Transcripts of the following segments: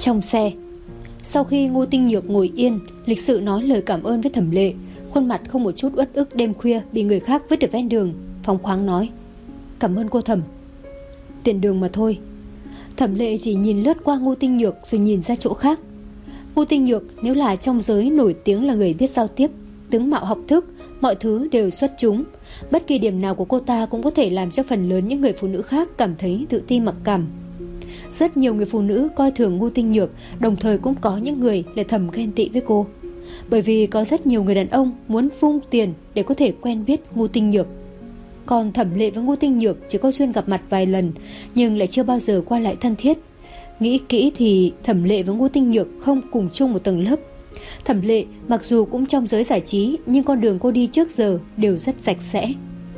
Trong xe, sau khi Ngô Tinh Nhược ngồi yên, lịch sự nói lời cảm ơn với Thẩm Lệ, khuôn mặt không một chút uất ức đêm khuya bị người khác vứt ở ven đường, phóng khoáng nói: "Cảm ơn cô Thẩm." "Tiện đường mà thôi." Thẩm Lệ chỉ nhìn lướt qua Ngô Tinh Nhược rồi nhìn ra chỗ khác. Ngô Tinh Nhược nếu là trong giới nổi tiếng là người biết giao tiếp, tướng mạo học thức, mọi thứ đều xuất chúng. Bất kỳ điểm nào của cô ta cũng có thể làm cho phần lớn những người phụ nữ khác cảm thấy tự ti mặc cảm. Rất nhiều người phụ nữ coi thường Ngô Tinh Nhược, đồng thời cũng có những người lại thầm ghen tị với cô. Bởi vì có rất nhiều người đàn ông muốn vung tiền để có thể quen biết Ngô Tinh Nhược. Còn Thẩm Lệ và Ngô Tinh Nhược chỉ có duyên gặp mặt vài lần, nhưng lại chưa bao giờ qua lại thân thiết. Nghĩ kỹ thì Thẩm Lệ và Ngô Tinh Nhược không cùng chung một tầng lớp. Thẩm Lệ mặc dù cũng trong giới giải trí, nhưng con đường cô đi trước giờ đều rất sạch sẽ.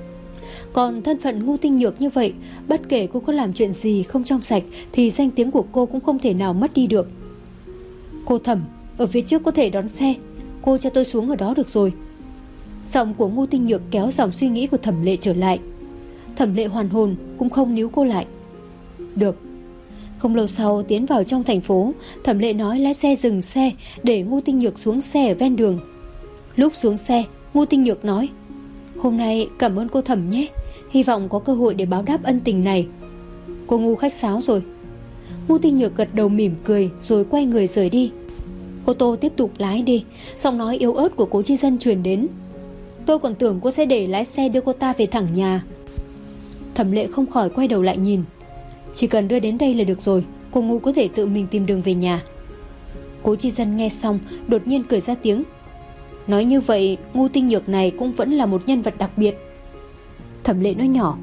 Còn thân phận Ngô Tinh Nhược như vậy, bất kể cô có làm chuyện gì không trong sạch thì danh tiếng của cô cũng không thể nào mất đi được. "Cô Thẩm, ở phía trước có thể đón xe, cô cho tôi xuống ở đó được rồi." Giọng của Ngô Tinh Nhược kéo dòng suy nghĩ của Thẩm Lệ trở lại. Thẩm Lệ hoàn hồn cũng không níu cô lại. "Được." Không lâu sau tiến vào trong thành phố, Thẩm Lệ nói lái xe dừng xe để Ngô Tinh Nhược xuống xe ở ven đường. Lúc xuống xe, Ngô Tinh Nhược nói: "Hôm nay cảm ơn cô Thẩm nhé, hy vọng có cơ hội để báo đáp ân tình này." "Cô ngu khách sáo rồi." Ngô Tinh Nhược gật đầu mỉm cười rồi quay người rời đi. "Ô tô tiếp tục lái đi." Giọng nói yếu ớt của Cố Chi Dân truyền đến. "Tôi còn tưởng cô sẽ để lái xe đưa cô ta về thẳng nhà." Thẩm Lệ không khỏi quay đầu lại nhìn. "Chỉ cần đưa đến đây là được rồi, cô ngu có thể tự mình tìm đường về nhà." Cố Chi Dân nghe xong đột nhiên cười ra tiếng. Nói như vậy Ngô Tinh Nhược này cũng vẫn là một nhân vật đặc biệt. Thẩm Lệ nói nhỏ: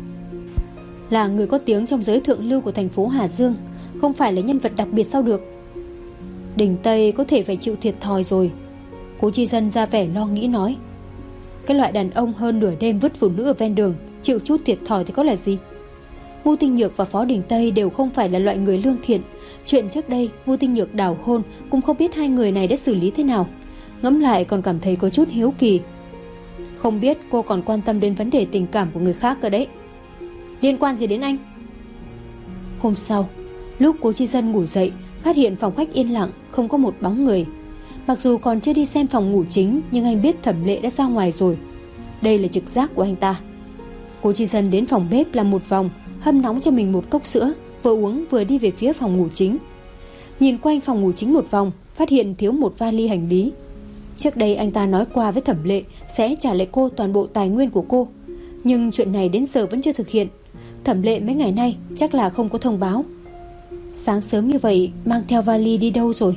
"Là người có tiếng trong giới thượng lưu của thành phố Hà Dương, không phải là nhân vật đặc biệt sao được?" "Đình Tây có thể phải chịu thiệt thòi rồi." Cố Chi Dân ra vẻ lo nghĩ nói. "Cái loại đàn ông hơn nửa đêm vứt phụ nữ ở ven đường, chịu chút thiệt thòi thì có là gì?" Ngô Tinh Nhược và Phó Đình Tây đều không phải là loại người lương thiện. Chuyện trước đây Ngô Tinh Nhược đào hôn cũng không biết hai người này đã xử lý thế nào. Ngẫm lại còn cảm thấy có chút hiếu kỳ. "Không biết cô còn quan tâm đến vấn đề tình cảm của người khác cơ đấy." "Liên quan gì đến anh?" Hôm sau, lúc Cố Chi Dân ngủ dậy, phát hiện phòng khách yên lặng, không có một bóng người. Mặc dù còn chưa đi xem phòng ngủ chính, nhưng anh biết Thẩm Lệ đã ra ngoài rồi. Đây là trực giác của anh ta. Cố Chi Dân đến phòng bếp làm một vòng, hâm nóng cho mình một cốc sữa, vừa uống vừa đi về phía phòng ngủ chính. Nhìn quanh phòng ngủ chính một vòng, phát hiện thiếu một vali hành lý. Trước đây anh ta nói qua với Thẩm Lệ sẽ trả lại cô toàn bộ tài nguyên của cô, nhưng chuyện này đến giờ vẫn chưa thực hiện. Thẩm Lệ mấy ngày nay chắc là không có thông báo. Sáng sớm như vậy mang theo vali đi đâu rồi?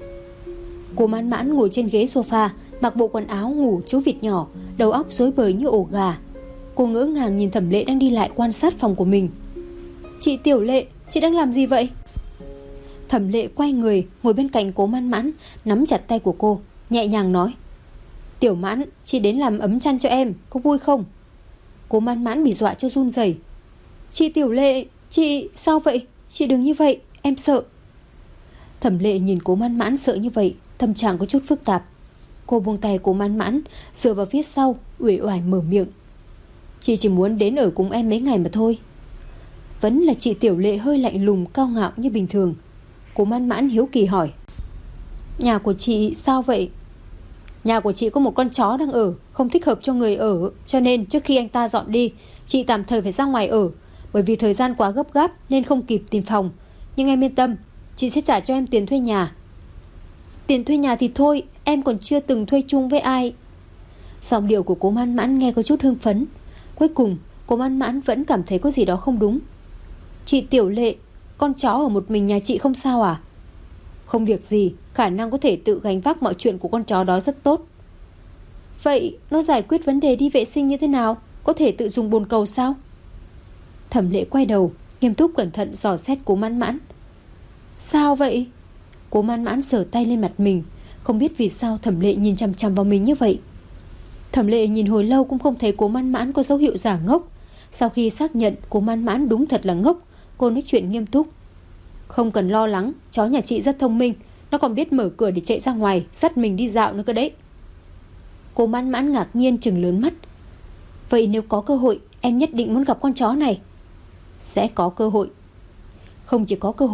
Cô Mãn Mãn ngồi trên ghế sofa, mặc bộ quần áo ngủ chú vịt nhỏ, đầu óc rối bời như ổ gà. Cô ngỡ ngàng nhìn Thẩm Lệ đang đi lại quan sát phòng của mình. "Chị Tiểu Lệ, chị đang làm gì vậy?" Thẩm Lệ quay người ngồi bên cạnh Cố Mãn Mãn, nắm chặt tay của cô, nhẹ nhàng nói: "Tiểu Mãn, chị đến làm ấm chăn cho em, có vui không?" Cố Mãn Mãn bị dọa cho run rẩy. "Chị Tiểu Lệ, chị sao vậy? Chị đừng như vậy, em sợ." Thẩm Lệ nhìn Cố Mãn Mãn sợ như vậy, tâm trạng có chút phức tạp. Cô buông tay Cố Mãn Mãn, dựa vào phía sau, uể oải mở miệng: "Chị chỉ muốn đến ở cùng em mấy ngày mà thôi." Vẫn là chị Tiểu Lệ hơi lạnh lùng cao ngạo như bình thường. Cố Mãn Mãn hiếu kỳ hỏi: "Nhà của chị sao vậy?" "Nhà của chị có một con chó đang ở, không thích hợp cho người ở, cho nên trước khi anh ta dọn đi, chị tạm thời phải ra ngoài ở. Bởi vì thời gian quá gấp gáp nên không kịp tìm phòng. Nhưng em yên tâm, chị sẽ trả cho em tiền thuê nhà." "Tiền thuê nhà thì thôi, em còn chưa từng thuê chung với ai." Giọng điệu của Cố Mãn Mãn nghe có chút hưng phấn. Cuối cùng Cố Mãn Mãn vẫn cảm thấy có gì đó không đúng. "Chị Tiểu Lệ, con chó ở một mình nhà chị không sao à?" "Không việc gì, khả năng có thể tự gánh vác mọi chuyện của con chó đó rất tốt." "Vậy nó giải quyết vấn đề đi vệ sinh như thế nào? Có thể tự dùng bồn cầu sao?" Thẩm Lệ quay đầu, nghiêm túc cẩn thận dò xét Cố Mãn Mãn. "Sao vậy?" Cố Mãn Mãn sờ tay lên mặt mình, không biết vì sao Thẩm Lệ nhìn chằm chằm vào mình như vậy. Thẩm Lệ nhìn hồi lâu cũng không thấy Cố Mãn Mãn có dấu hiệu giả ngốc. Sau khi xác nhận Cố Mãn Mãn đúng thật là ngốc, cô nói chuyện nghiêm túc: "Không cần lo lắng, chó nhà chị rất thông minh, nó còn biết mở cửa để chạy ra ngoài, dắt mình đi dạo nữa cơ đấy." Cố Mãn Mãn ngạc nhiên trừng lớn mắt. "Vậy nếu có cơ hội, em nhất định muốn gặp con chó này." "Sẽ có cơ hội." "Không chỉ có cơ hội,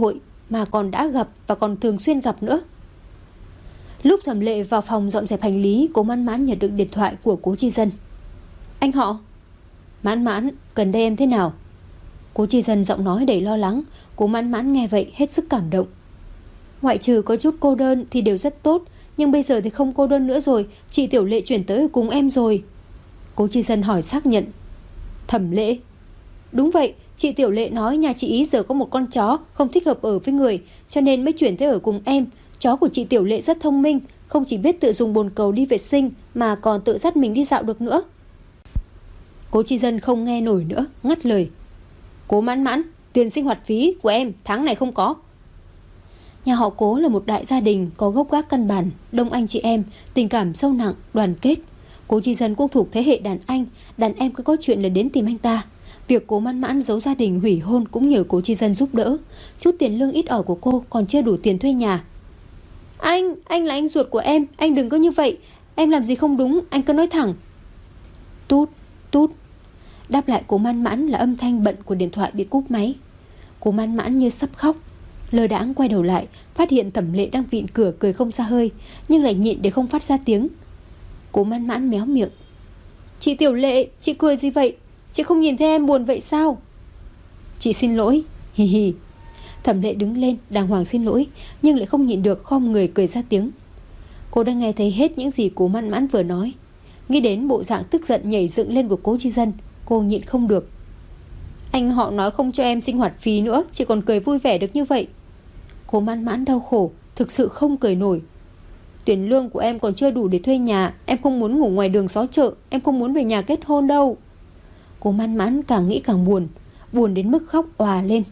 mà còn đã gặp và còn thường xuyên gặp nữa. Lúc Thẩm Lệ vào phòng dọn dẹp hành lý, Cố Mãn Mãn nhận được điện thoại của Cố Chi Dân. Anh họ. Mãn Mãn, gần đây em thế nào? Cố Chi Dân giọng nói đầy lo lắng. Cố Mãn Mãn nghe vậy hết sức cảm động. Ngoại trừ có chút cô đơn thì đều rất tốt, nhưng bây giờ thì không cô đơn nữa rồi. Chị Tiểu Lệ chuyển tới ở cùng em rồi. Cố Chi Dân hỏi xác nhận. Thẩm Lệ? Đúng vậy, chị Tiểu Lệ nói nhà chị ý giờ có một con chó không thích hợp ở với người, cho nên mới chuyển tới ở cùng em. Chó của chị Tiểu Lệ rất thông minh, không chỉ biết tự dùng bồn cầu đi vệ sinh mà còn tự dắt mình đi dạo được nữa. Cố Chi Dân không nghe nổi nữa, ngắt lời. Cố Mãn Mãn, tiền sinh hoạt phí của em tháng này không có. Nhà họ Cố là một đại gia đình có gốc gác căn bản, đông anh chị em, tình cảm sâu nặng, đoàn kết. Cố Chi Dân cũng thuộc thế hệ đàn anh, đàn em cứ có chuyện là đến tìm anh ta. Việc Cố Mãn Mãn giấu gia đình hủy hôn cũng nhờ Cố Chi Dân giúp đỡ. Chút tiền lương ít ỏi của cô còn chưa đủ tiền thuê nhà. Anh là anh ruột của em, anh đừng có như vậy. Em làm gì không đúng, anh cứ nói thẳng. Tút, tút. Đáp lại Cố Mãn Mãn là âm thanh bận của điện thoại bị cúp máy. Cố Mãn Mãn như sắp khóc, lơ đãng quay đầu lại, phát hiện Thẩm Lệ đang vịn cửa cười không ra hơi, nhưng lại nhịn để không phát ra tiếng. Cố Mãn Mãn méo miệng. Chị Tiểu Lệ, chị cười gì vậy? Chị không nhìn thấy em buồn vậy sao? Chị xin lỗi, hì hì. Thẩm Lệ đứng lên đàng hoàng xin lỗi, nhưng lại không nhịn được khom người cười ra tiếng. Cô đã nghe thấy hết những gì Cố Mãn Mãn vừa nói. Nghĩ đến bộ dạng tức giận nhảy dựng lên của Cố Chi Dân, cô nhịn không được. Anh họ nói không cho em sinh hoạt phí nữa, chị còn cười vui vẻ được như vậy. Cố Mãn Mãn đau khổ, thực sự không cười nổi. Tiền lương của em còn chưa đủ để thuê nhà, em không muốn ngủ ngoài đường xó chợ, em không muốn về nhà kết hôn đâu. Cố Mãn Mãn càng nghĩ càng buồn, buồn đến mức khóc òa lên.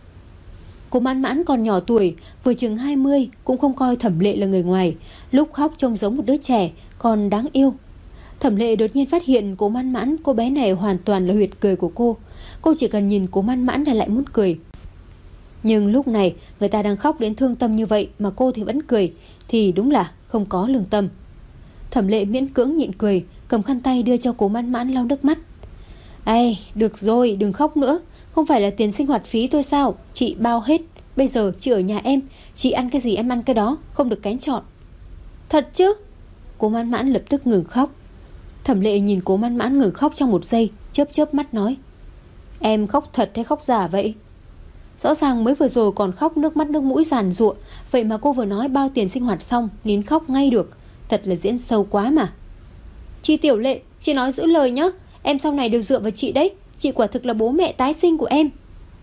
Cố Mãn Mãn còn nhỏ tuổi, vừa chừng 20, cũng không coi Thẩm Lệ là người ngoài, lúc khóc trông giống một đứa trẻ, còn đáng yêu. Thẩm Lệ đột nhiên phát hiện Cố Mãn Mãn, cô bé này hoàn toàn là huyệt cười của cô. Cô chỉ cần nhìn Cố Mãn Mãn là lại muốn cười. Nhưng lúc này người ta đang khóc đến thương tâm như vậy mà cô thì vẫn cười, thì đúng là không có lương tâm. Thẩm Lệ miễn cưỡng nhịn cười, cầm khăn tay đưa cho Cố Mãn Mãn lau nước mắt. Ây, được rồi, đừng khóc nữa. Không phải là tiền sinh hoạt phí tôi sao? Chị bao hết. Bây giờ chị ở nhà em, chị ăn cái gì em ăn cái đó, không được kén chọn. Thật chứ? Cố Mãn Mãn lập tức ngừng khóc. Thẩm Lệ nhìn Cố Mãn Mãn ngừng khóc trong một giây, chớp chớp mắt nói. Em khóc thật hay khóc giả vậy? Rõ ràng mới vừa rồi còn khóc nước mắt nước mũi giàn giụa, vậy mà cô vừa nói bao tiền sinh hoạt xong nín khóc ngay được. Thật là diễn sâu quá mà. Chị Tiểu Lệ, chị nói giữ lời nhá. Em sau này đều dựa vào chị đấy. Chị quả thực là bố mẹ tái sinh của em.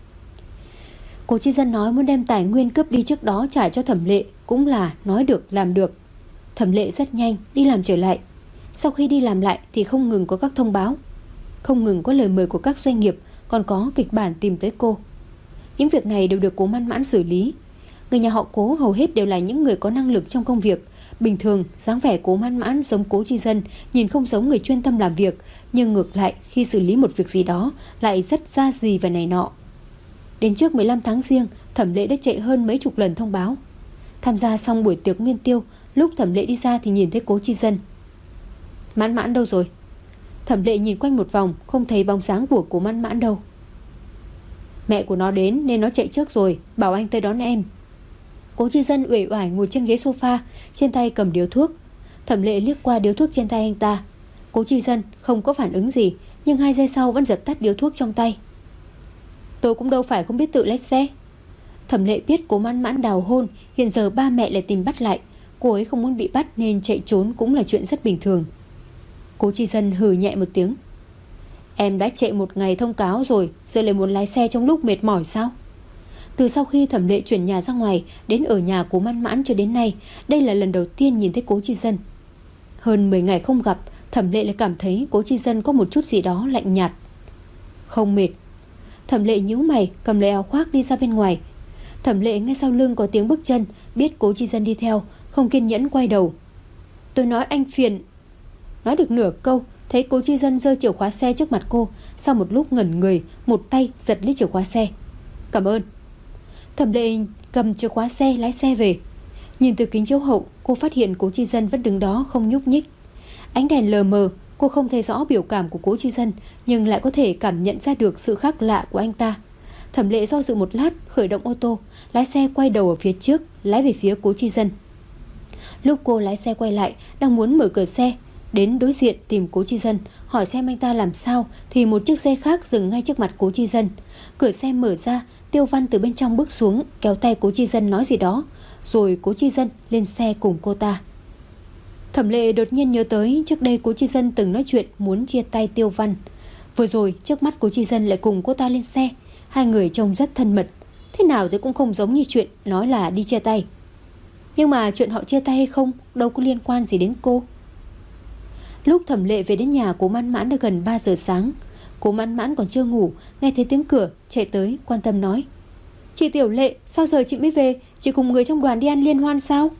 Cố Chi Dân nói muốn đem tài nguyên cướp đi trước đó trả cho Thẩm Lệ, cũng là nói được làm được. Thẩm Lệ rất nhanh đi làm trở lại. Sau khi đi làm lại thì không ngừng có các thông báo, không ngừng có lời mời của các doanh nghiệp, còn có kịch bản tìm tới cô. Những việc này đều được Cố Mãn Mãn xử lý. Người nhà họ Cố hầu hết đều là những người có năng lực trong công việc. Bình thường dáng vẻ Cố Mãn Mãn giống Cố Chi Dân, nhìn không giống người chuyên tâm làm việc, nhưng ngược lại khi xử lý một việc gì đó lại rất ra gì và này nọ. Đến trước 15 tháng Giêng, Thẩm Lệ đã chạy hơn mấy chục lần thông báo. Tham gia xong buổi tiệc nguyên tiêu, lúc Thẩm Lệ đi ra thì nhìn thấy Cố Chi Dân. Mãn Mãn đâu rồi? Thẩm Lệ nhìn quanh một vòng, không thấy bóng dáng của Cố Mãn Mãn đâu. Mẹ của nó đến nên nó chạy trước rồi, bảo anh tới đón em. Cố Chi Dân uể oải ngồi trên ghế sofa, trên tay cầm điếu thuốc. Thẩm Lệ liếc qua điếu thuốc trên tay anh ta. Cố Chi Dân không có phản ứng gì, nhưng 2 giây sau vẫn dập tắt điếu thuốc trong tay. Tôi cũng đâu phải không biết tự lái xe. Thẩm Lệ biết Cố Mãn Mãn đào hôn, hiện giờ ba mẹ lại tìm bắt lại. Cô ấy không muốn bị bắt nên chạy trốn cũng là chuyện rất bình thường. Cố Chi Dân hừ nhẹ một tiếng. Em đã chạy một ngày thông cáo rồi, giờ lại muốn lái xe trong lúc mệt mỏi sao? Từ sau khi Thẩm Lệ chuyển nhà ra ngoài, đến ở nhà Cố Mãn Mãn cho đến nay, đây là lần đầu tiên nhìn thấy Cố Chi Dân. Hơn 10 ngày không gặp, Thẩm Lệ lại cảm thấy Cố Chi Dân có một chút gì đó lạnh nhạt. Không mệt. Thẩm Lệ nhíu mày, cầm lấy áo khoác đi ra bên ngoài. Thẩm Lệ nghe sau lưng có tiếng bước chân, biết Cố Chi Dân đi theo, không kiên nhẫn quay đầu. Tôi nói anh phiền. Nói được nửa câu, thấy Cố Chi Dân giơ chìa khóa xe trước mặt cô. Sau một lúc ngẩn người, một tay giật lấy chìa khóa xe. Cảm ơn. Thẩm Lệ cầm chìa khóa xe lái xe về. Nhìn từ kính chiếu hậu, cô phát hiện Cố Chi Dân vẫn đứng đó không nhúc nhích. Ánh đèn lờ mờ, cô không thấy rõ biểu cảm của Cố Chi Dân, nhưng lại có thể cảm nhận ra được sự khác lạ của anh ta. Thẩm Lệ do dự một lát, khởi động ô tô, lái xe quay đầu ở phía trước, lái về phía Cố Chi Dân. Lúc cô lái xe quay lại, đang muốn mở cửa xe đến đối diện tìm Cố Chi Dân, hỏi xem anh ta làm sao, thì một chiếc xe khác dừng ngay trước mặt Cố Chi Dân. Cửa xe mở ra, Tiêu Văn từ bên trong bước xuống, kéo tay Cố Chi Dân nói gì đó, rồi Cố Chi Dân lên xe cùng cô ta. Thẩm Lệ đột nhiên nhớ tới trước đây Cố Chi Dân từng nói chuyện muốn chia tay Tiêu Văn. Vừa rồi trước mắt Cố Chi Dân lại cùng cô ta lên xe, hai người trông rất thân mật, thế nào thì cũng không giống như chuyện nói là đi chia tay. Nhưng mà chuyện họ chia tay hay không đâu có liên quan gì đến cô. Lúc Thẩm Lệ về đến nhà Cố Mãn Mãn đã gần 3 giờ sáng. Cố Mãn Mãn còn chưa ngủ, nghe thấy tiếng cửa, chạy tới quan tâm nói: "Chị Tiểu Lệ, sao giờ chị mới về? Chị cùng người trong đoàn đi ăn liên hoan sao?"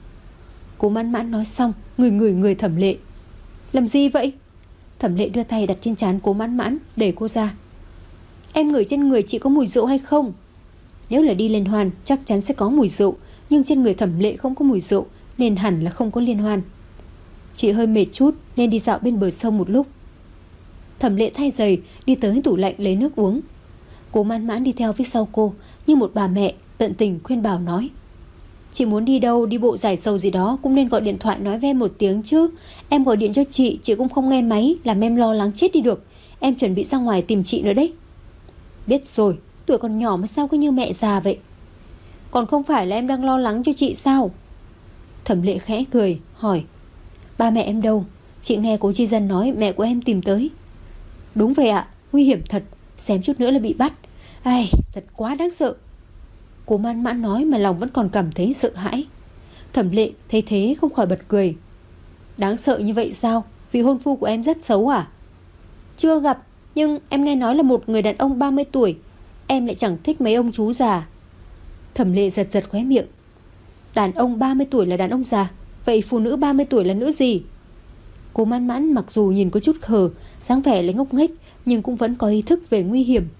Cố Mãn Mãn nói xong, người Thẩm Lệ. "Làm gì vậy?" Thẩm Lệ đưa tay đặt trên trán Cố Mãn Mãn, đẩy cô ra. "Em ngửi trên người chị có mùi rượu hay không?" Nếu là đi liên hoan chắc chắn sẽ có mùi rượu, nhưng trên người Thẩm Lệ không có mùi rượu, nên hẳn là không có liên hoan. "Chị hơi mệt chút nên đi dạo bên bờ sông một lúc." Thẩm Lệ thay giày đi tới tủ lạnh lấy nước uống. Cố Mãn Mãn đi theo phía sau cô như một bà mẹ, tận tình khuyên bảo nói: "Chị muốn đi đâu, đi bộ giải sầu gì đó cũng nên gọi điện thoại nói với em một tiếng chứ. Em gọi điện cho chị cũng không nghe máy, làm em lo lắng chết đi được. Em chuẩn bị ra ngoài tìm chị nữa đấy." "Biết rồi, tuổi còn nhỏ mà sao cứ như mẹ già vậy?" "Còn không phải là em đang lo lắng cho chị sao?" Thẩm Lệ khẽ cười hỏi: "Ba mẹ em đâu? Chị nghe Cố Chi Dân nói mẹ của em tìm tới." "Đúng vậy ạ, nguy hiểm thật, xém chút nữa là bị bắt. Ai, thật quá đáng sợ." Cố Mãn Mãn nói mà lòng vẫn còn cảm thấy sợ hãi. Thẩm Lệ thấy thế không khỏi bật cười. "Đáng sợ như vậy sao? Vị hôn phu của em rất xấu à?" "Chưa gặp, nhưng em nghe nói là một người đàn ông 30 tuổi. Em lại chẳng thích mấy ông chú già." Thẩm Lệ giật giật khóe miệng. Đàn ông 30 tuổi là đàn ông già, vậy phụ nữ 30 tuổi là nữ gì? Cố Mãn Mãn mặc dù nhìn có chút khờ, dáng vẻ lại ngốc nghếch, nhưng cũng vẫn có ý thức về nguy hiểm.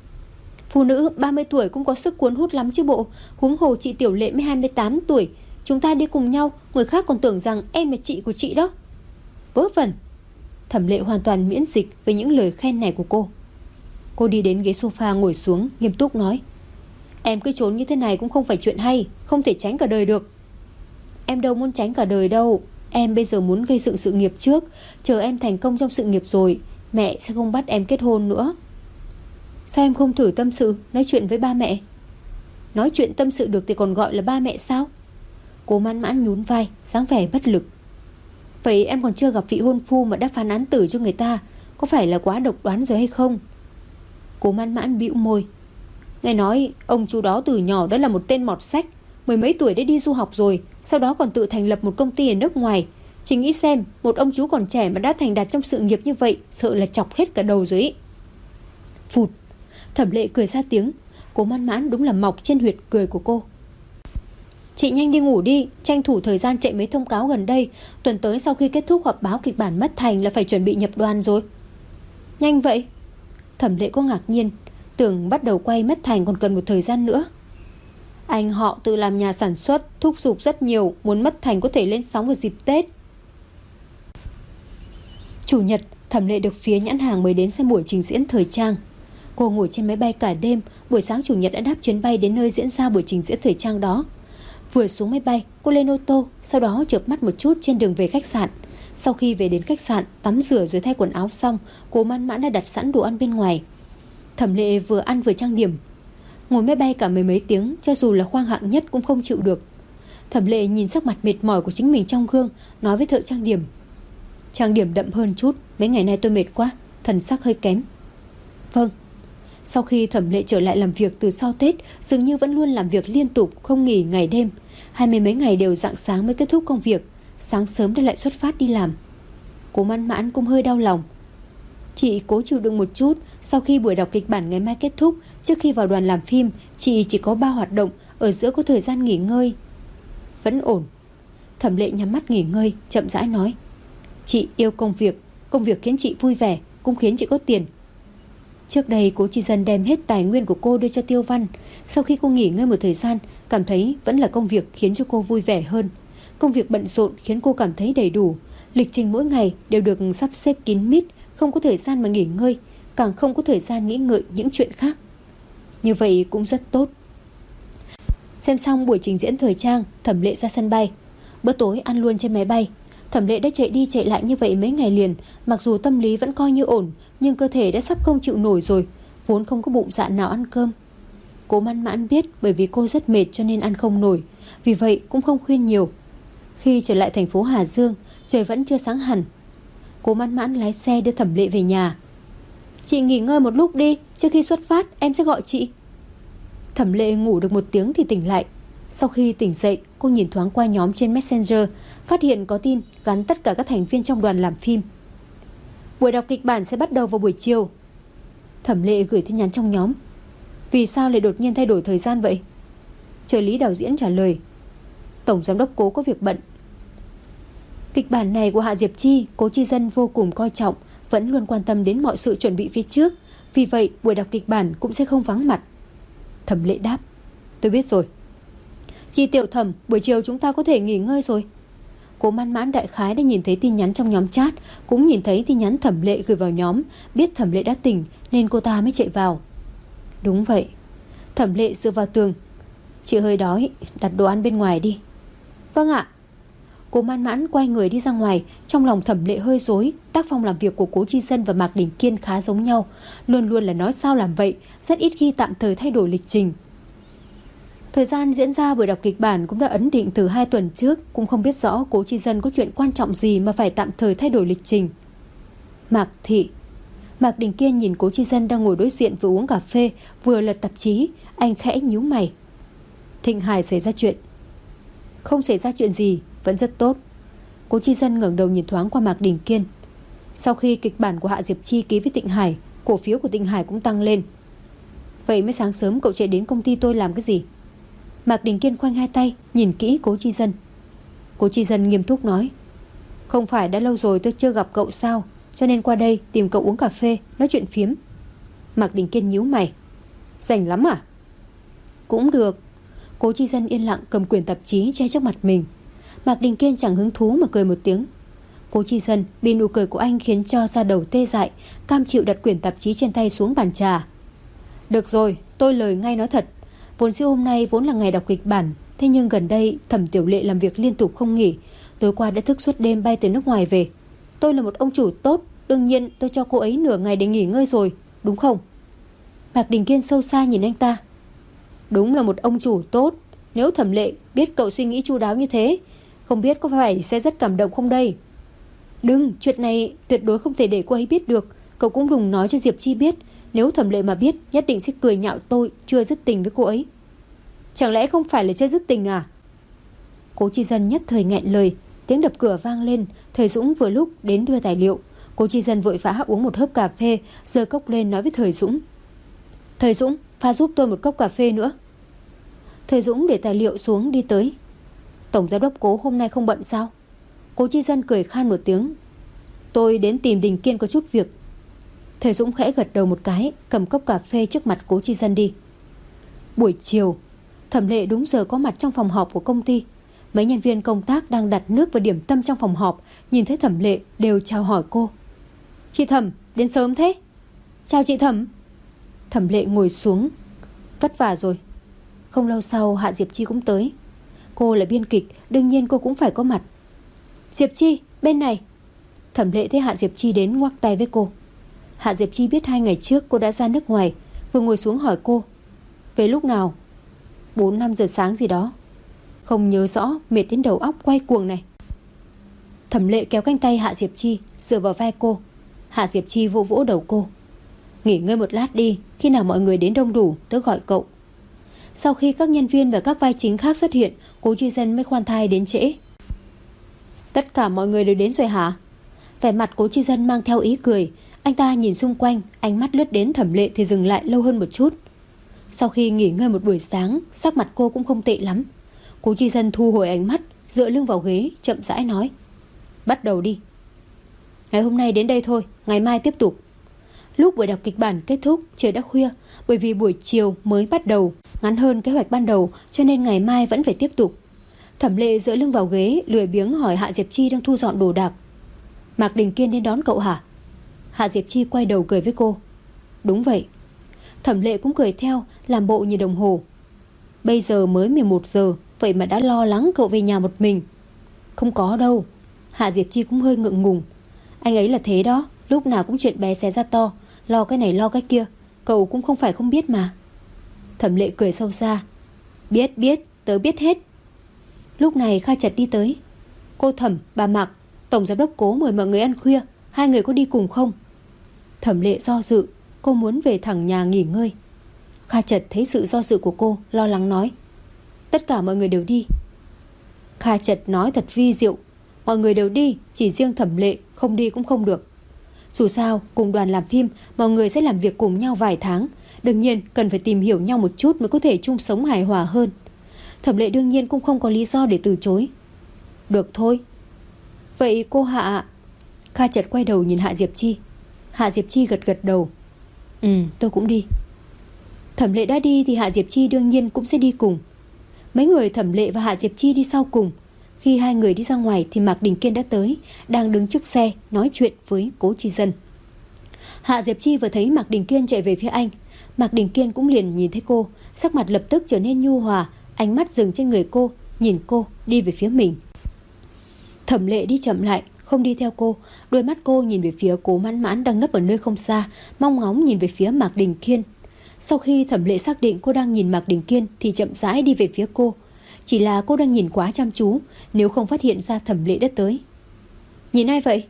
"Phụ nữ 30 tuổi cũng có sức cuốn hút lắm chứ bộ. Huống hồ chị Tiểu Lệ mới 28 tuổi. Chúng ta đi cùng nhau, người khác còn tưởng rằng em là chị của chị đó." Vớ vẩn. Thẩm Lệ hoàn toàn miễn dịch với những lời khen này của cô. Cô đi đến ghế sofa ngồi xuống, nghiêm túc nói: "Em cứ trốn như thế này cũng không phải chuyện hay, không thể tránh cả đời được." "Em đâu muốn tránh cả đời đâu. Em bây giờ muốn gây dựng sự nghiệp trước. Chờ em thành công trong sự nghiệp rồi, mẹ sẽ không bắt em kết hôn nữa." "Sao em không thử tâm sự, nói chuyện với ba mẹ?" "Nói chuyện tâm sự được thì còn gọi là ba mẹ sao?" Cố Mãn Mãn nhún vai, dáng vẻ bất lực. "Vậy em còn chưa gặp vị hôn phu mà đã phán án tử cho người ta, có phải là quá độc đoán rồi hay không?" Cố Mãn Mãn bĩu môi. "Nghe nói ông chú đó từ nhỏ đã là một tên mọt sách, mười mấy tuổi đã đi du học rồi, sau đó còn tự thành lập một công ty ở nước ngoài. Chỉ nghĩ xem, một ông chú còn trẻ mà đã thành đạt trong sự nghiệp như vậy, sợ là chọc hết cả đầu rồi ý." Phụt. Thẩm Lệ cười ra tiếng. Cố Mãn Mãn đúng là mọc trên huyệt cười của cô. "Chị nhanh đi ngủ đi, tranh thủ thời gian chạy mấy thông cáo gần đây. Tuần tới sau khi kết thúc họp báo kịch bản Mất Thành là phải chuẩn bị nhập đoàn rồi." "Nhanh vậy?" Thẩm Lệ có ngạc nhiên, tưởng bắt đầu quay Mất Thành còn cần một thời gian nữa. "Anh họ tự làm nhà sản xuất, thúc giục rất nhiều, muốn Mất Thành có thể lên sóng vào dịp Tết." Chủ nhật, Thẩm Lệ được phía nhãn hàng mời đến xem buổi trình diễn thời trang. Cô ngồi trên máy bay cả đêm, buổi sáng chủ nhật đã đáp chuyến bay đến nơi diễn ra buổi trình diễn thời trang đó. Vừa xuống máy bay, cô lên ô tô, sau đó chợp mắt một chút trên đường về khách sạn. Sau khi về đến khách sạn, tắm rửa rồi thay quần áo xong, Cố Mãn Mãn đã đặt sẵn đồ ăn bên ngoài. Thẩm Lệ vừa ăn vừa trang điểm. Ngồi máy bay cả mười mấy tiếng, cho dù là khoang hạng nhất cũng không chịu được. Thẩm Lệ nhìn sắc mặt mệt mỏi của chính mình trong gương, nói với thợ trang điểm: "Trang điểm đậm hơn chút, mấy ngày nay tôi mệt quá, thần sắc hơi kém." "Vâng." Sau khi Thẩm Lệ trở lại làm việc từ sau Tết, dường như vẫn luôn làm việc liên tục, không nghỉ ngày đêm. 20 mấy ngày đều rạng sáng mới kết thúc công việc, sáng sớm đã lại xuất phát đi làm. Cố Mãn Mãn cũng hơi đau lòng. "Chị cố chịu đựng một chút, sau khi buổi đọc kịch bản ngày mai kết thúc, trước khi vào đoàn làm phim, chị chỉ có 3 hoạt động, ở giữa có thời gian nghỉ ngơi." "Vẫn ổn." Thẩm Lệ nhắm mắt nghỉ ngơi, chậm rãi nói: "Chị yêu công việc khiến chị vui vẻ, cũng khiến chị có tiền." Trước đây Cố Chi Dân đem hết tài nguyên của cô đưa cho Tiêu Văn. Sau khi cô nghỉ ngơi một thời gian, cảm thấy vẫn là công việc khiến cho cô vui vẻ hơn. Công việc bận rộn khiến cô cảm thấy đầy đủ. Lịch trình mỗi ngày đều được sắp xếp kín mít, không có thời gian mà nghỉ ngơi, càng không có thời gian nghĩ ngợi những chuyện khác. Như vậy cũng rất tốt. Xem xong buổi trình diễn thời trang, Thẩm Lệ ra sân bay. Bữa tối ăn luôn trên máy bay. Thẩm Lệ đã chạy đi chạy lại như vậy mấy ngày liền. Mặc dù tâm lý vẫn coi như ổn, nhưng cơ thể đã sắp không chịu nổi rồi, vốn không có bụng dạ nào ăn cơm. Cố Mãn Mãn biết bởi vì cô rất mệt cho nên ăn không nổi, vì vậy cũng không khuyên nhiều. Khi trở lại thành phố Hà Dương, trời vẫn chưa sáng hẳn. Cố Mãn Mãn lái xe đưa Thẩm Lệ về nhà. Chị nghỉ ngơi một lúc đi, trước khi xuất phát em sẽ gọi chị. Thẩm Lệ ngủ được một tiếng thì tỉnh lại. Sau khi tỉnh dậy, cô nhìn thoáng qua nhóm trên Messenger, phát hiện có tin gắn tất cả các thành viên trong đoàn làm phim. Buổi đọc kịch bản sẽ bắt đầu vào buổi chiều. Thẩm Lệ gửi tin nhắn trong nhóm. Vì sao lại đột nhiên thay đổi thời gian vậy? Trợ lý đạo diễn trả lời, tổng giám đốc Cố có việc bận. Kịch bản này của Hạ Diệp Chi, Cố Chi Dân vô cùng coi trọng, vẫn luôn quan tâm đến mọi sự chuẩn bị phía trước, vì vậy buổi đọc kịch bản cũng sẽ không vắng mặt. Thẩm Lệ đáp, tôi biết rồi. Chị Tiểu Thẩm, buổi chiều chúng ta có thể nghỉ ngơi rồi. Cố Mãn Mãn đại khái đã nhìn thấy tin nhắn trong nhóm chat, cũng nhìn thấy tin nhắn Thẩm Lệ gửi vào nhóm, biết Thẩm Lệ đã tỉnh nên cô ta mới chạy vào. Đúng vậy. Thẩm Lệ dựa vào tường. Chị hơi đói, đặt đồ ăn bên ngoài đi. Vâng ạ. Cố Mãn Mãn quay người đi ra ngoài. Trong lòng Thẩm Lệ hơi rối. Tác phong làm việc của Cố Chi Dân và Mạc Đình Kiên khá giống nhau, luôn luôn là nói sao làm vậy, rất ít khi tạm thời thay đổi lịch trình. Thời gian diễn ra buổi đọc kịch bản cũng đã ấn định từ 2 tuần trước, cũng không biết rõ Cố Chi Dân có chuyện quan trọng gì mà phải tạm thời thay đổi lịch trình. Mạc Thị. Mạc Đình Kiên nhìn Cố Chi Dân đang ngồi đối diện vừa uống cà phê vừa lật tạp chí, anh khẽ nhíu mày. Thịnh Hải xảy ra chuyện. Không xảy ra chuyện gì, vẫn rất tốt. Cố Chi Dân ngẩng đầu nhìn thoáng qua Mạc Đình Kiên. Sau khi kịch bản của Hạ Diệp Chi ký với Thịnh Hải, cổ phiếu của Thịnh Hải cũng tăng lên. Vậy mới sáng sớm cậu chạy đến công ty tôi làm cái gì? Mạc Đình Kiên khoanh hai tay nhìn kỹ Cố Chi Dân. Cố Chi Dân nghiêm túc nói, không phải đã lâu rồi tôi chưa gặp cậu sao, cho nên qua đây tìm cậu uống cà phê, nói chuyện phiếm. Mạc Đình Kiên nhíu mày. Rảnh lắm à? Cũng được. Cố Chi Dân yên lặng cầm quyển tạp chí che trước mặt mình. Mạc Đình Kiên chẳng hứng thú mà cười một tiếng. Cố Chi Dân bị nụ cười của anh khiến cho da đầu tê dại, cam chịu đặt quyển tạp chí trên tay xuống bàn trà. Được rồi, tôi lời ngay nói thật. Vốn dĩ hôm nay vốn là ngày đọc kịch bản, thế nhưng gần đây Thẩm Tiểu Lệ làm việc liên tục không nghỉ. Tối qua đã thức suốt đêm bay từ nước ngoài về. Tôi là một ông chủ tốt, đương nhiên tôi cho cô ấy nửa ngày để nghỉ ngơi rồi, đúng không? Mạc Đình Kiên sâu xa nhìn anh ta. Đúng là một ông chủ tốt. Nếu Thẩm Lệ biết cậu suy nghĩ chu đáo như thế, không biết có phải sẽ rất cảm động không đây? Đừng, chuyện này tuyệt đối không thể để cô ấy biết được. Cậu cũng đừng nói cho Diệp Chi biết. Nếu Thẩm Lệ mà biết, nhất định sẽ cười nhạo tôi chưa dứt tình với cô ấy. Chẳng lẽ không phải là chưa dứt tình à? Cố Chi Dân nhất thời nghẹn lời. Tiếng đập cửa vang lên. Thời Dũng vừa lúc đến đưa tài liệu. Cố Chi Dân vội vã uống một hớp cà phê, giơ cốc lên nói với Thời Dũng. Thời Dũng, pha giúp tôi một cốc cà phê nữa. Thời Dũng để tài liệu xuống đi tới. Tổng giám đốc Cố hôm nay không bận sao? Cố Chi Dân cười khan một tiếng. Tôi đến tìm Đình Kiên có chút việc. Thời Dũng khẽ gật đầu một cái, cầm cốc cà phê trước mặt Cố Chi Dân đi. Buổi chiều, Thẩm Lệ đúng giờ có mặt trong phòng họp của công ty. Mấy nhân viên công tác đang đặt nước và điểm tâm trong phòng họp, nhìn thấy Thẩm Lệ đều chào hỏi cô. Chị Thẩm, đến sớm thế? Chào chị Thẩm. Thẩm Lệ ngồi xuống. Vất vả rồi. Không lâu sau Hạ Diệp Chi cũng tới. Cô là biên kịch, đương nhiên cô cũng phải có mặt. Diệp Chi, bên này. Thẩm Lệ thấy Hạ Diệp Chi đến ngoắc tay với cô. Hạ Diệp Chi biết 2 ngày trước cô đã ra nước ngoài, vừa ngồi xuống hỏi cô. Về lúc nào? 4-5 giờ sáng gì đó. Không nhớ rõ, mệt đến đầu óc quay cuồng này. Thẩm Lệ kéo cánh tay Hạ Diệp Chi, dựa vào vai cô. Hạ Diệp Chi vỗ vỗ đầu cô. Nghỉ ngơi một lát đi, khi nào mọi người đến đông đủ tớ gọi cậu. Sau khi các nhân viên và các vai chính khác xuất hiện, Cố Chi Dân mới khoan thai đến trễ. Tất cả mọi người đều đến rồi hả? Vẻ mặt Cố Chi Dân mang theo ý cười. Anh ta nhìn xung quanh, ánh mắt lướt đến Thẩm Lệ thì dừng lại lâu hơn một chút. Sau khi nghỉ ngơi một buổi sáng, sắc mặt cô cũng không tệ lắm. Cố Chi Dân thu hồi ánh mắt, dựa lưng vào ghế, chậm rãi nói. Bắt đầu đi. Ngày hôm nay đến đây thôi, ngày mai tiếp tục. Lúc buổi đọc kịch bản kết thúc, trời đã khuya. Bởi vì buổi chiều mới bắt đầu, ngắn hơn kế hoạch ban đầu, cho nên ngày mai vẫn phải tiếp tục. Thẩm Lệ dựa lưng vào ghế, lười biếng hỏi Hạ Diệp Chi đang thu dọn đồ đạc. Mạc Đình Kiên đến đón cậu hả? Hạ Diệp Chi quay đầu cười với cô. Đúng vậy. Thẩm Lệ cũng cười theo, làm bộ nhìn đồng hồ. Bây giờ mới 11 giờ, vậy mà đã lo lắng cậu về nhà một mình. Không có đâu. Hạ Diệp Chi cũng hơi ngượng ngùng. Anh ấy là thế đó, lúc nào cũng chuyện bé xé ra to, lo cái này lo cái kia, cậu cũng không phải không biết mà. Thẩm Lệ cười sâu xa. Biết, tớ biết hết. Lúc này Kha Trật đi tới. Cô Thẩm, bà Mạc, tổng giám đốc Cố mời mọi người ăn khuya, hai người có đi cùng không? Thẩm Lệ do dự, cô muốn về thẳng nhà nghỉ ngơi. Kha Trật thấy sự do dự của cô, lo lắng nói. Tất cả mọi người đều đi. Kha Trật nói thật vi diệu. Mọi người đều đi, chỉ riêng Thẩm Lệ không đi cũng không được. Dù sao, cùng đoàn làm phim, mọi người sẽ làm việc cùng nhau vài tháng. Đương nhiên, cần phải tìm hiểu nhau một chút mới có thể chung sống hài hòa hơn. Thẩm Lệ đương nhiên cũng không có lý do để từ chối. Được thôi. Vậy cô Hạ... Kha Trật quay đầu nhìn Hạ Diệp Chi. Hạ Diệp Chi gật đầu. Tôi cũng đi. Thẩm Lệ đã đi thì Hạ Diệp Chi đương nhiên cũng sẽ đi cùng. Mấy người Thẩm Lệ và Hạ Diệp Chi đi sau cùng. Khi hai người đi ra ngoài thì Mạc Đình Kiên đã tới, đang đứng trước xe nói chuyện với Cố Chi Dân. Hạ Diệp Chi vừa thấy Mạc Đình Kiên chạy về phía anh, Mạc Đình Kiên cũng liền nhìn thấy cô, sắc mặt lập tức trở nên nhu hòa, ánh mắt dừng trên người cô, nhìn cô đi về phía mình. Thẩm Lệ đi chậm lại, không đi theo cô, đôi mắt cô nhìn về phía Cố Mãn Mãn đang nấp ở nơi không xa, mong ngóng nhìn về phía Mạc Đình Kiên. Sau khi Thẩm Lệ xác định cô đang nhìn Mạc Đình Kiên thì chậm rãi đi về phía cô. Chỉ là cô đang nhìn quá chăm chú, nếu không phát hiện ra Thẩm Lệ đã tới. Nhìn ai vậy?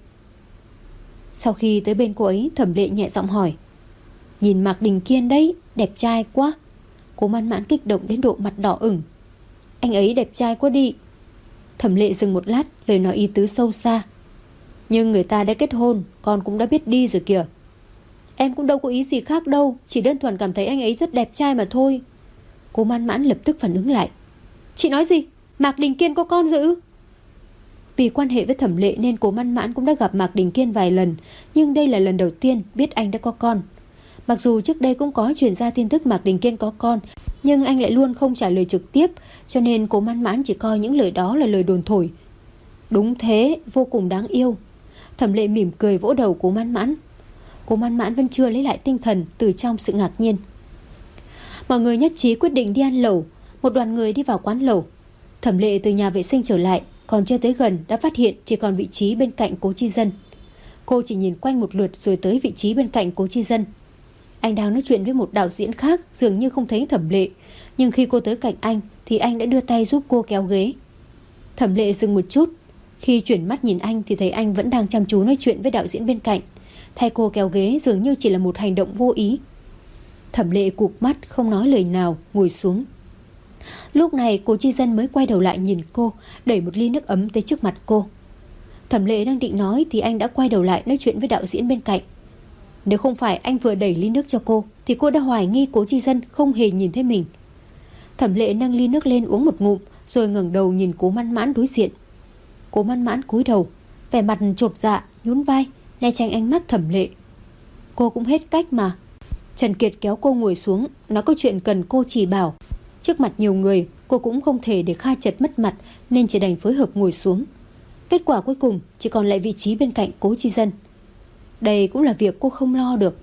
Sau khi tới bên cô ấy, Thẩm Lệ nhẹ giọng hỏi. Nhìn Mạc Đình Kiên đấy, đẹp trai quá. Cố Mãn Mãn kích động đến độ mặt đỏ ửng. Anh ấy đẹp trai quá đi. Thẩm Lệ dừng một lát, lời nói ý tứ sâu xa. Nhưng người ta đã kết hôn, con cũng đã biết đi rồi kìa. Em cũng đâu có ý gì khác đâu, chỉ đơn thuần cảm thấy anh ấy rất đẹp trai mà thôi. Cố Mãn Mãn lập tức phản ứng lại. Chị nói gì? Mạc Đình Kiên có con rồi ư? Vì quan hệ với Thẩm Lệ nên Cố Mãn Mãn cũng đã gặp Mạc Đình Kiên vài lần, nhưng đây là lần đầu tiên biết anh đã có con. Mặc dù trước đây cũng có truyền ra tin tức Mạc Đình Kiên có con, nhưng anh lại luôn không trả lời trực tiếp, cho nên Cố Mãn Mãn chỉ coi những lời đó là lời đồn thổi. Đúng thế, vô cùng đáng yêu. Thẩm Lệ mỉm cười vỗ đầu Cố Mãn Mãn. Cố Mãn Mãn vẫn chưa lấy lại tinh thần từ trong sự ngạc nhiên. Mọi người nhất trí quyết định đi ăn lẩu. Một đoàn người đi vào quán lẩu. Thẩm Lệ từ nhà vệ sinh trở lại, còn chưa tới gần đã phát hiện chỉ còn vị trí bên cạnh Cố Chi Dân. Cô chỉ nhìn quanh một lượt rồi tới vị trí bên cạnh Cố Chi Dân. Anh đang nói chuyện với một đạo diễn khác, dường như không thấy Thẩm Lệ, nhưng khi cô tới cạnh anh thì anh đã đưa tay giúp cô kéo ghế. Thẩm Lệ dừng một chút, khi chuyển mắt nhìn anh thì thấy anh vẫn đang chăm chú nói chuyện với đạo diễn bên cạnh. Thay cô kéo ghế dường như chỉ là một hành động vô ý. Thẩm Lệ cụp mắt không nói lời nào, ngồi xuống. Lúc này Cố Chi Dân mới quay đầu lại nhìn cô, đẩy một ly nước ấm tới trước mặt cô. Thẩm Lệ đang định nói thì anh đã quay đầu lại nói chuyện với đạo diễn bên cạnh. Nếu không phải anh vừa đẩy ly nước cho cô thì cô đã hoài nghi Cố Chi Dân không hề nhìn thấy mình. Thẩm Lệ nâng ly nước lên uống một ngụm, rồi ngẩng đầu nhìn Cố Mãn Mãn đối diện. Cố Mãn Mãn cúi đầu, vẻ mặt chột dạ, nhún vai, né tránh ánh mắt Thẩm Lệ. Cô cũng hết cách mà. Trần Kiệt kéo cô ngồi xuống, nói có chuyện cần cô chỉ bảo. Trước mặt nhiều người, cô cũng không thể để Kha Trật mất mặt nên chỉ đành phối hợp ngồi xuống. Kết quả cuối cùng chỉ còn lại vị trí bên cạnh Cố Chi Dân. Đây cũng là việc cô không lo được.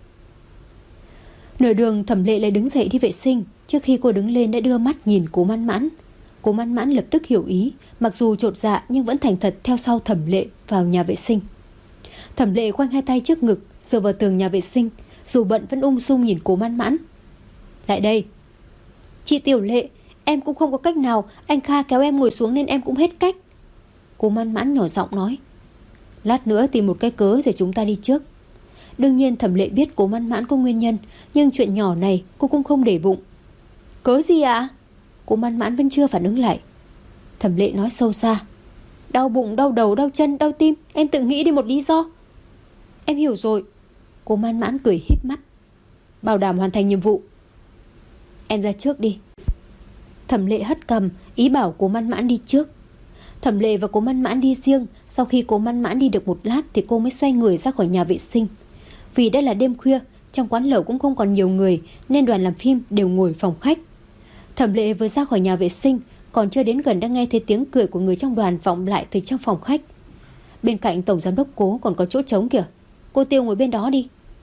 Nửa đường Thẩm Lệ lại đứng dậy đi vệ sinh. Trước khi cô đứng lên đã đưa mắt nhìn Cố Mãn Mãn. Cố Mãn Mãn lập tức hiểu ý, mặc dù chột dạ nhưng vẫn thành thật theo sau Thẩm Lệ vào nhà vệ sinh. Thẩm Lệ khoanh hai tay trước ngực, dựa vào tường nhà vệ sinh, dù bận vẫn ung dung nhìn Cố Mãn Mãn. Lại đây. Chị Tiểu Lệ, em cũng không có cách nào, anh Kha kéo em ngồi xuống nên em cũng hết cách. Cố Mãn Mãn nhỏ giọng nói. Lát nữa tìm một cái cớ rồi chúng ta đi trước. Đương nhiên Thẩm Lệ biết Cố Mãn Mãn có nguyên nhân, nhưng chuyện nhỏ này cô cũng không để bụng. Cớ gì ạ? Cố Mãn Mãn vẫn chưa phản ứng lại. Thẩm Lệ nói sâu xa. Đau bụng, đau đầu, đau chân, đau tim, em tự nghĩ đi một lý do. Em hiểu rồi. Cố Mãn Mãn cười híp mắt. Bảo đảm hoàn thành nhiệm vụ. Em ra trước đi. Thẩm Lệ hất cằm, ý bảo Cố Mãn Mãn đi trước. Thẩm Lệ và Cố Mãn Mãn đi riêng. Sau khi Cố Mãn Mãn đi được một lát thì cô mới xoay người ra khỏi nhà vệ sinh. Vì đã là đêm khuya, trong quán lẩu cũng không còn nhiều người nên đoàn làm phim đều ngồi phòng khách. Thẩm Lệ vừa ra khỏi nhà vệ sinh, còn chưa đến gần đã nghe thấy tiếng cười của người trong đoàn vọng lại từ trong phòng khách. Bên cạnh tổng giám đốc Cố còn có chỗ trống kìa. Cô Tiêu ngồi bên đó đi.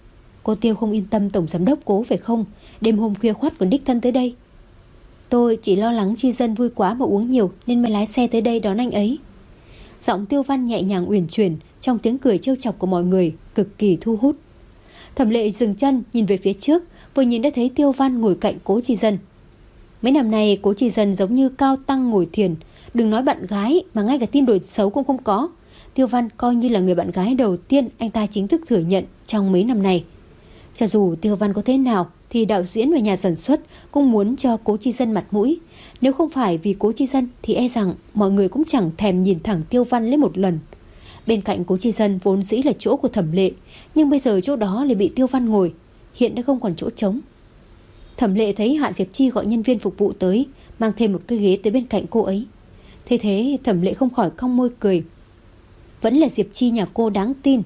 Cô Tiêu không yên tâm tổng giám đốc Cố phải không? Đêm hôm khuya khoắt còn đích thân tới đây. Tôi chỉ lo lắng Chi Dân vui quá mà uống nhiều nên mới lái xe tới đây đón anh ấy. Giọng Tiêu Văn nhẹ nhàng uyển chuyển trong tiếng cười trêu chọc của mọi người, cực kỳ thu hút. Thẩm Lệ dừng chân nhìn về phía trước, vừa nhìn đã thấy Tiêu Văn ngồi cạnh Cố Chi Dân. Mấy năm nay Cố Chi Dân giống như cao tăng ngồi thiền, đừng nói bạn gái mà ngay cả tin đồn xấu cũng không có. Tiêu Văn coi như là người bạn gái đầu tiên anh ta chính thức thừa nhận trong mấy năm này. Cho dù Tiêu Văn có thế nào thì đạo diễn và nhà sản xuất cũng muốn cho Cố Chi Dân mặt mũi. Nếu không phải vì Cố Chi Dân thì e rằng mọi người cũng chẳng thèm nhìn thẳng Tiêu Văn lên một lần. Bên cạnh Cố Chi Dân vốn dĩ là chỗ của Thẩm Lệ, nhưng bây giờ chỗ đó lại bị Tiêu Văn ngồi, hiện đã không còn chỗ trống. Thẩm Lệ thấy Hạ Diệp Chi gọi nhân viên phục vụ tới, mang thêm một cái ghế tới bên cạnh cô ấy. Thế Thẩm Lệ không khỏi cong môi cười. Vẫn là Diệp Chi nhà cô đáng tin.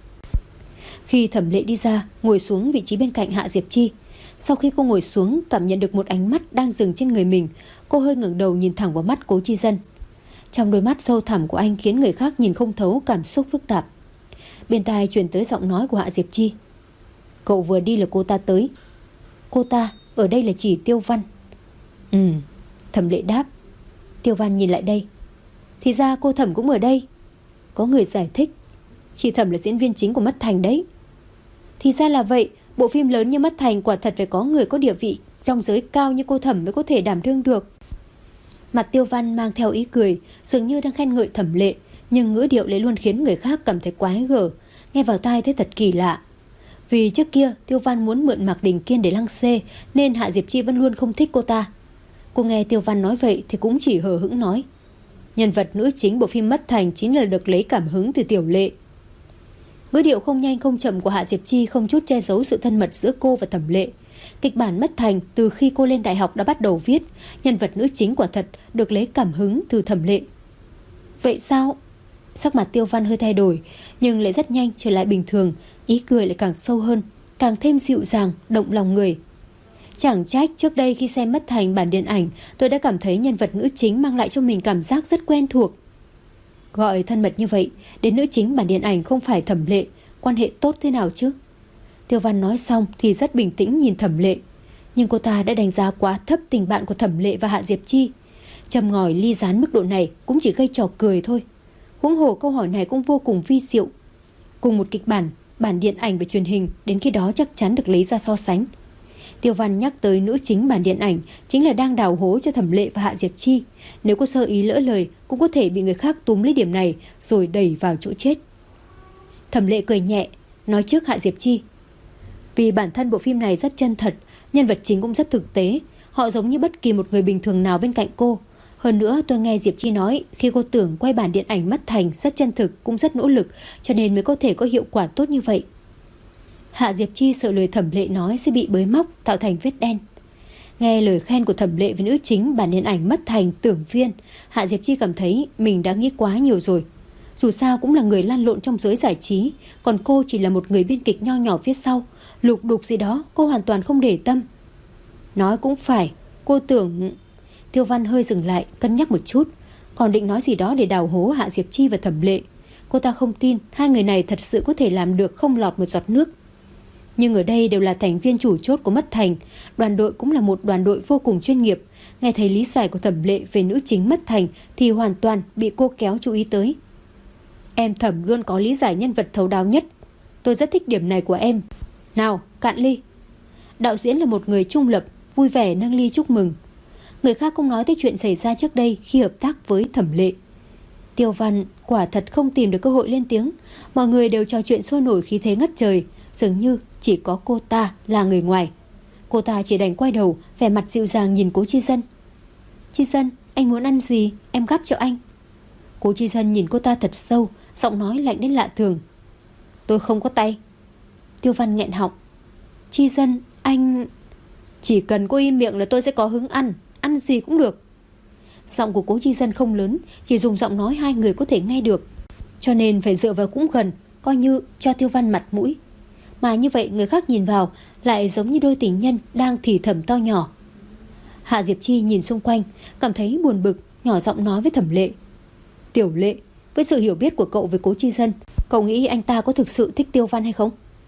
Khi Thẩm Lệ đi ra, ngồi xuống vị trí bên cạnh Hạ Diệp Chi. Sau khi cô ngồi xuống, cảm nhận được một ánh mắt đang dừng trên người mình, cô hơi ngẩng đầu nhìn thẳng vào mắt Cố Chi Dân. Trong đôi mắt sâu thẳm của anh khiến người khác nhìn không thấu cảm xúc phức tạp. Bên tai truyền tới giọng nói của Hạ Diệp Chi. Cậu vừa đi là cô ta tới. Cô ta, ở đây là chỉ Tiêu Văn. Thẩm Lệ đáp. Tiêu Văn nhìn lại đây. Thì ra cô Thẩm cũng ở đây. Có người giải thích. Chị Thẩm là diễn viên chính của Mắt Thành đấy. Thì ra là vậy. Bộ phim lớn như Mắt Thành quả thật phải có người có địa vị trong giới cao như cô Thẩm mới có thể đảm đương được. Mặt Tiêu Văn mang theo ý cười, dường như đang khen ngợi Thẩm Lệ, nhưng ngữ điệu lại luôn khiến người khác cảm thấy quái gở, nghe vào tai thấy thật kỳ lạ. Vì trước kia Tiêu Văn muốn mượn Mạc Đình Kiên để lăng xê, nên Hạ Diệp Chi vẫn luôn không thích cô ta. Cô nghe Tiêu Văn nói vậy thì cũng chỉ hờ hững nói. Nhân vật nữ chính bộ phim Mắt Thành chính là được lấy cảm hứng từ Tiểu Lệ. Ngữ điệu không nhanh không chậm của Hạ Diệp Chi không chút che giấu sự thân mật giữa cô và Thẩm Lệ. Kịch bản Mắt Thành từ khi cô lên đại học đã bắt đầu viết, nhân vật nữ chính quả thật được lấy cảm hứng từ Thẩm Lệ. Vậy sao? Sắc mặt Tiêu Văn hơi thay đổi, nhưng lại rất nhanh trở lại bình thường, ý cười lại càng sâu hơn, càng thêm dịu dàng, động lòng người. Chẳng trách trước đây khi xem Mắt Thành bản điện ảnh, tôi đã cảm thấy nhân vật nữ chính mang lại cho mình cảm giác rất quen thuộc. Gọi thân mật như vậy, đến nữ chính bản điện ảnh không phải Thẩm Lệ, quan hệ tốt thế nào chứ? Tiêu Văn nói xong thì rất bình tĩnh nhìn Thẩm Lệ, nhưng cô ta đã đánh giá quá thấp tình bạn của Thẩm Lệ và Hạ Diệp Chi. Châm ngòi ly gián mức độ này cũng chỉ gây trò cười thôi. Huống hồ câu hỏi này cũng vô cùng vi diệu. Cùng một kịch bản, bản điện ảnh và truyền hình đến khi đó chắc chắn được lấy ra so sánh. Tiêu Văn nhắc tới nữ chính bản điện ảnh chính là đang đào hố cho Thẩm Lệ và Hạ Diệp Chi. Nếu có sơ ý lỡ lời cũng có thể bị người khác túm lấy điểm này rồi đẩy vào chỗ chết. Thẩm Lệ cười nhẹ, nói trước Hạ Diệp Chi. Vì bản thân bộ phim này rất chân thật, nhân vật chính cũng rất thực tế, họ giống như bất kỳ một người bình thường nào bên cạnh cô. Hơn nữa tôi nghe Diệp Chi nói khi cô tưởng quay bản điện ảnh Mắt Thành rất chân thực, cũng rất nỗ lực, cho nên mới có thể có hiệu quả tốt như vậy. Hạ Diệp Chi sợ lời Thẩm Lệ nói sẽ bị bới móc tạo thành vết đen. Nghe lời khen của Thẩm Lệ với nữ chính bản điện ảnh Mắt Thành Tưởng Viên, Hạ Diệp Chi cảm thấy mình đã nghĩ quá nhiều rồi. Dù sao cũng là người lăn lộn trong giới giải trí, còn cô chỉ là một người biên kịch nho nhỏ phía sau, lục đục gì đó cô hoàn toàn không để tâm. Nói cũng phải, cô tưởng... Tiêu Văn hơi dừng lại, cân nhắc một chút, còn định nói gì đó để đào hố Hạ Diệp Chi và Thẩm Lệ. Cô ta không tin hai người này thật sự có thể làm được không lọt một giọt nước. Nhưng ở đây đều là thành viên chủ chốt của Mắt Thành, đoàn đội cũng là một đoàn đội vô cùng chuyên nghiệp. Nghe thấy lý giải của Thẩm Lệ về nữ chính Mắt Thành thì hoàn toàn bị cô kéo chú ý tới. Em Thẩm luôn có lý giải nhân vật thấu đáo nhất. Tôi rất thích điểm này của em. Nào, cạn ly. Đạo diễn là một người trung lập, vui vẻ nâng ly chúc mừng. Người khác cũng nói tới chuyện xảy ra trước đây khi hợp tác với Thẩm Lệ. Tiêu Văn quả thật không tìm được cơ hội lên tiếng. Mọi người đều trò chuyện sôi nổi khí thế ngất trời, dường như chỉ có cô ta là người ngoài. Cô ta chỉ đành quay đầu, vẻ mặt dịu dàng nhìn Cố Chi Dân. Chi Dân, anh muốn ăn gì? Em gắp cho anh. Cố Chi Dân nhìn cô ta thật sâu, giọng nói lạnh đến lạ thường. Tôi không có tay. Tiêu Văn nghẹn họng. Chi Dân, anh... Chỉ cần cô im miệng là tôi sẽ có hứng ăn. Ăn gì cũng được. Giọng của Cố Chi Dân không lớn, chỉ dùng giọng nói hai người có thể nghe được, cho nên phải dựa vào cũng gần, coi như cho Tiêu Văn mặt mũi. Mà như vậy người khác nhìn vào lại giống như đôi tình nhân đang thì thầm to nhỏ. Hạ Diệp Chi nhìn xung quanh, cảm thấy buồn bực, nhỏ giọng nói với Thẩm Lệ. Tiểu Lệ, với sự hiểu biết của cậu về Cố Chi Dân, cậu nghĩ anh ta có thực sự thích Tiêu Văn hay không?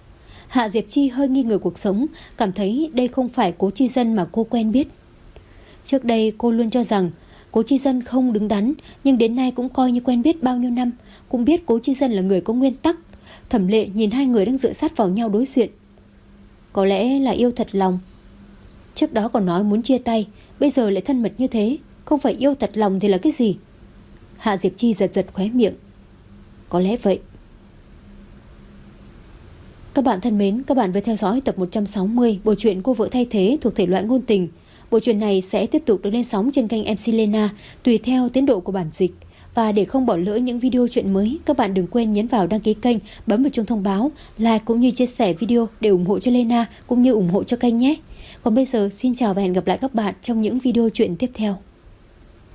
Hạ Diệp Chi hơi nghi ngờ cuộc sống, cảm thấy đây không phải Cố Chi Dân mà cô quen biết. Trước đây cô luôn cho rằng Cố Chi Dân không đứng đắn, nhưng đến nay cũng coi như quen biết bao nhiêu năm, cũng biết Cố Chi Dân là người có nguyên tắc. Thẩm Lệ nhìn hai người đang dựa sát vào nhau đối diện. Có lẽ là yêu thật lòng. Trước đó còn nói muốn chia tay, bây giờ lại thân mật như thế, không phải yêu thật lòng thì là cái gì? Hạ Diệp Chi giật giật khóe miệng. Có lẽ vậy. Các bạn thân mến, các bạn vừa theo dõi tập 160 bộ truyện Cô Vợ Thay Thế thuộc thể loại ngôn tình. Bộ truyện này sẽ tiếp tục được lên sóng trên kênh MC Lena tùy theo tiến độ của bản dịch. Và để không bỏ lỡ những video truyện mới, các bạn đừng quên nhấn vào đăng ký kênh, bấm vào chuông thông báo, like cũng như chia sẻ video để ủng hộ cho Lena cũng như ủng hộ cho kênh nhé. Còn bây giờ xin chào và hẹn gặp lại các bạn trong những video truyện tiếp theo.